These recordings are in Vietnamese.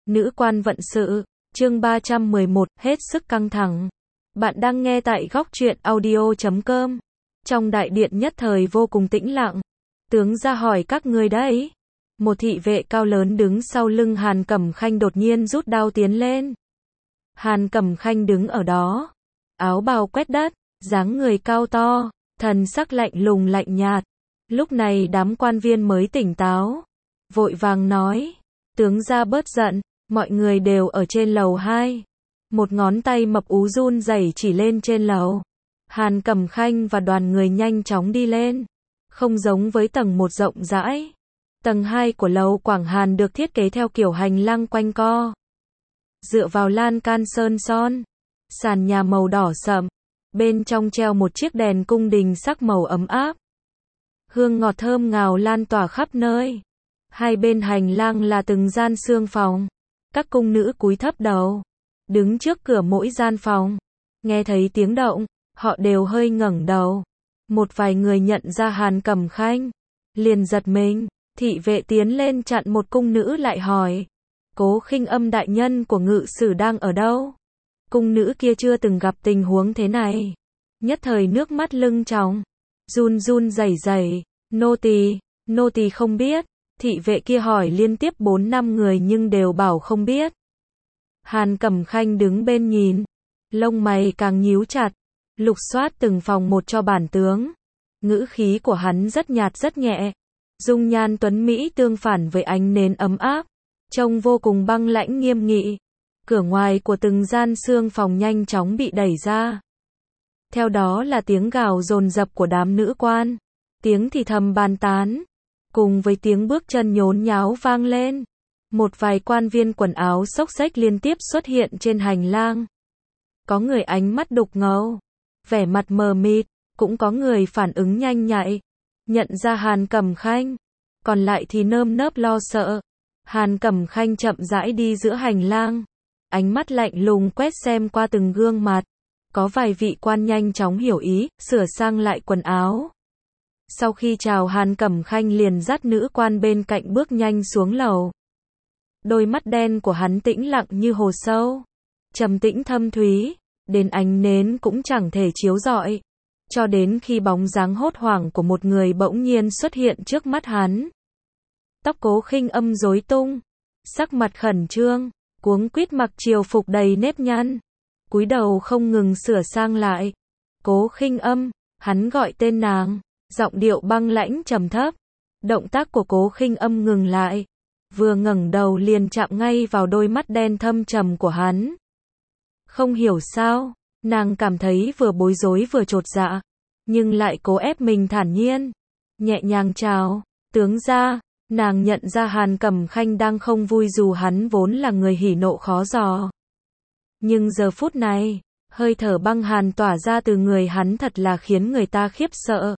Nữ quan vận sự, chương 311, hết sức căng thẳng. Bạn đang nghe tại góc truyện audio.com. Trong đại điện nhất thời vô cùng tĩnh lặng. Tướng ra hỏi các ngươi đấy. Một thị vệ cao lớn đứng sau lưng Hàn Cẩm Khanh đột nhiên rút đao tiến lên. Hàn Cẩm Khanh đứng ở đó, áo bào quét đất, dáng người cao to, thần sắc lạnh lùng lạnh nhạt. Lúc này đám quan viên mới tỉnh táo, vội vàng nói, tướng ra bớt giận, mọi người đều ở trên lầu 2. Một ngón tay mập ú run rẩy chỉ lên trên lầu. Hàn Cẩm Khanh và đoàn người nhanh chóng đi lên. Không giống với tầng 1 rộng rãi. Tầng 2 của lầu Quảng Hàn được thiết kế theo kiểu hành lang quanh co. Dựa vào lan can sơn son. Sàn nhà màu đỏ sậm. Bên trong treo một chiếc đèn cung đình sắc màu ấm áp. Hương ngọt thơm ngào lan tỏa khắp nơi. Hai bên hành lang là từng gian xương phòng. Các cung nữ cúi thấp đầu, đứng trước cửa mỗi gian phòng. Nghe thấy tiếng động, họ đều hơi ngẩng đầu. Một vài người nhận ra Hàn Cẩm Khanh, liền giật mình. Thị vệ tiến lên chặn một cung nữ lại hỏi, Cố Khinh Âm đại nhân của ngự sử đang ở đâu? Cung nữ kia chưa từng gặp tình huống thế này, nhất thời nước mắt lưng tròng, run run rẩy rẩy, nô tỳ không biết. Thị vệ kia hỏi liên tiếp 4-5 người nhưng đều bảo không biết. Hàn Cẩm Khanh đứng bên nhìn, lông mày càng nhíu chặt, lục soát từng phòng một cho bản tướng. Ngữ khí của hắn rất nhạt rất nhẹ, dung nhan tuấn mỹ tương phản với ánh nến ấm áp, trông vô cùng băng lãnh nghiêm nghị. Cửa ngoài của từng gian xương phòng nhanh chóng bị đẩy ra. Theo đó là tiếng gào dồn dập của đám nữ quan, tiếng thì thầm bàn tán, cùng với tiếng bước chân nhốn nháo vang lên. Một vài quan viên quần áo xốc xếch liên tiếp xuất hiện trên hành lang. Có người ánh mắt đục ngầu, vẻ mặt mờ mịt, cũng có người phản ứng nhanh nhạy, nhận ra Hàn Cẩm Khanh, còn lại thì nơm nớp lo sợ. Hàn Cẩm Khanh chậm rãi đi giữa hành lang, ánh mắt lạnh lùng quét xem qua từng gương mặt. Có vài vị quan nhanh chóng hiểu ý, sửa sang lại quần áo. Sau khi chào Hàn Cẩm Khanh liền dắt nữ quan bên cạnh bước nhanh xuống lầu. Đôi mắt đen của hắn tĩnh lặng như hồ sâu, trầm tĩnh thâm thúy, đến ánh nến cũng chẳng thể chiếu rọi. Cho đến khi bóng dáng hốt hoảng của một người bỗng nhiên xuất hiện trước mắt hắn. Tóc Cố Khinh Âm rối tung, sắc mặt khẩn trương, cuống quýt mặc triều phục đầy nếp nhăn, cúi đầu không ngừng sửa sang lại. Cố Khinh Âm, hắn gọi tên nàng, giọng điệu băng lãnh trầm thấp. Động tác của Cố Khinh Âm ngừng lại, vừa ngẩng đầu liền chạm ngay vào đôi mắt đen thâm trầm của hắn. Không hiểu sao, nàng cảm thấy vừa bối rối vừa chột dạ, nhưng lại cố ép mình thản nhiên, nhẹ nhàng chào, tướng ra. Nàng nhận ra Hàn Cẩm Khanh đang không vui dù hắn vốn là người hỉ nộ khó dò. Nhưng giờ phút này, hơi thở băng hàn tỏa ra từ người hắn thật là khiến người ta khiếp sợ.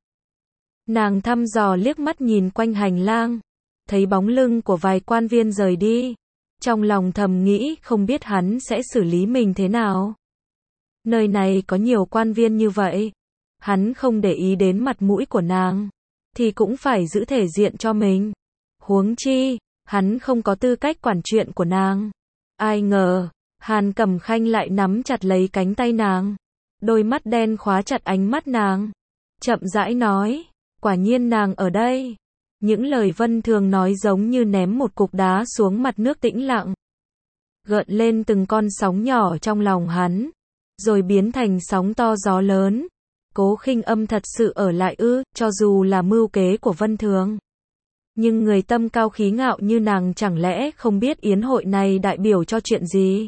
Nàng thăm dò liếc mắt nhìn quanh hành lang, thấy bóng lưng của vài quan viên rời đi. Trong lòng thầm nghĩ không biết hắn sẽ xử lý mình thế nào. Nơi này có nhiều quan viên như vậy, hắn không để ý đến mặt mũi của nàng, thì cũng phải giữ thể diện cho mình. Huống chi, hắn không có tư cách quản chuyện của nàng. Ai ngờ, Hàn Cẩm Khanh lại nắm chặt lấy cánh tay nàng, đôi mắt đen khóa chặt ánh mắt nàng, chậm rãi nói, quả nhiên nàng ở đây. Những lời Vân thường nói giống như ném một cục đá xuống mặt nước tĩnh lặng, gợn lên từng con sóng nhỏ trong lòng hắn, rồi biến thành sóng to gió lớn. Cố Khinh Âm thật sự ở lại ư? Cho dù là mưu kế của Vân thường, nhưng người tâm cao khí ngạo như nàng chẳng lẽ không biết yến hội này đại biểu cho chuyện gì?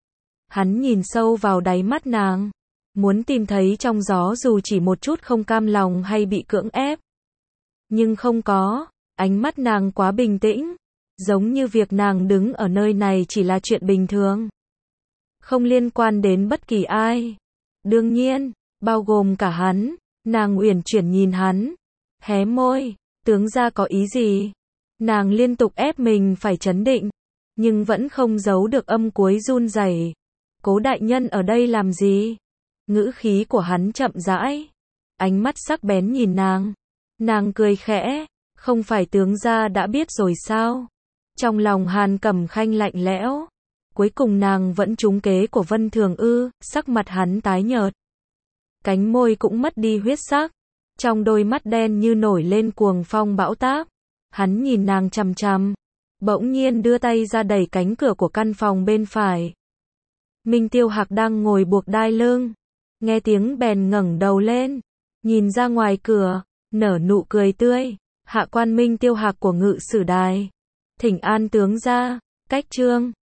Hắn nhìn sâu vào đáy mắt nàng, muốn tìm thấy trong gió dù chỉ một chút không cam lòng hay bị cưỡng ép. Nhưng không có, ánh mắt nàng quá bình tĩnh, giống như việc nàng đứng ở nơi này chỉ là chuyện bình thường, không liên quan đến bất kỳ ai. Đương nhiên, bao gồm cả hắn. Nàng uyển chuyển nhìn hắn, hé môi, tướng ra có ý gì? Nàng liên tục ép mình phải trấn định, nhưng vẫn không giấu được âm cuối run rẩy. Cố đại nhân ở đây làm gì? Ngữ khí của hắn chậm rãi, ánh mắt sắc bén nhìn nàng. Nàng cười khẽ, không phải tướng gia đã biết rồi sao? Trong lòng Hàn Cẩm Khanh lạnh lẽo. Cuối cùng nàng vẫn trúng kế của Vân Thường ư? Sắc mặt hắn tái nhợt. Cánh môi cũng mất đi huyết sắc. Trong đôi mắt đen như nổi lên cuồng phong bão táp. Hắn nhìn nàng chằm chằm. Bỗng nhiên đưa tay ra đẩy cánh cửa của căn phòng bên phải. Minh Tiêu Hạc đang ngồi buộc đai lưng. Nghe tiếng bèn ngẩng đầu lên. Nhìn ra ngoài cửa. Nở nụ cười tươi. Hạ quan Minh Tiêu Hạc của Ngự Sử Đài. Thỉnh an tướng ra. Cách chương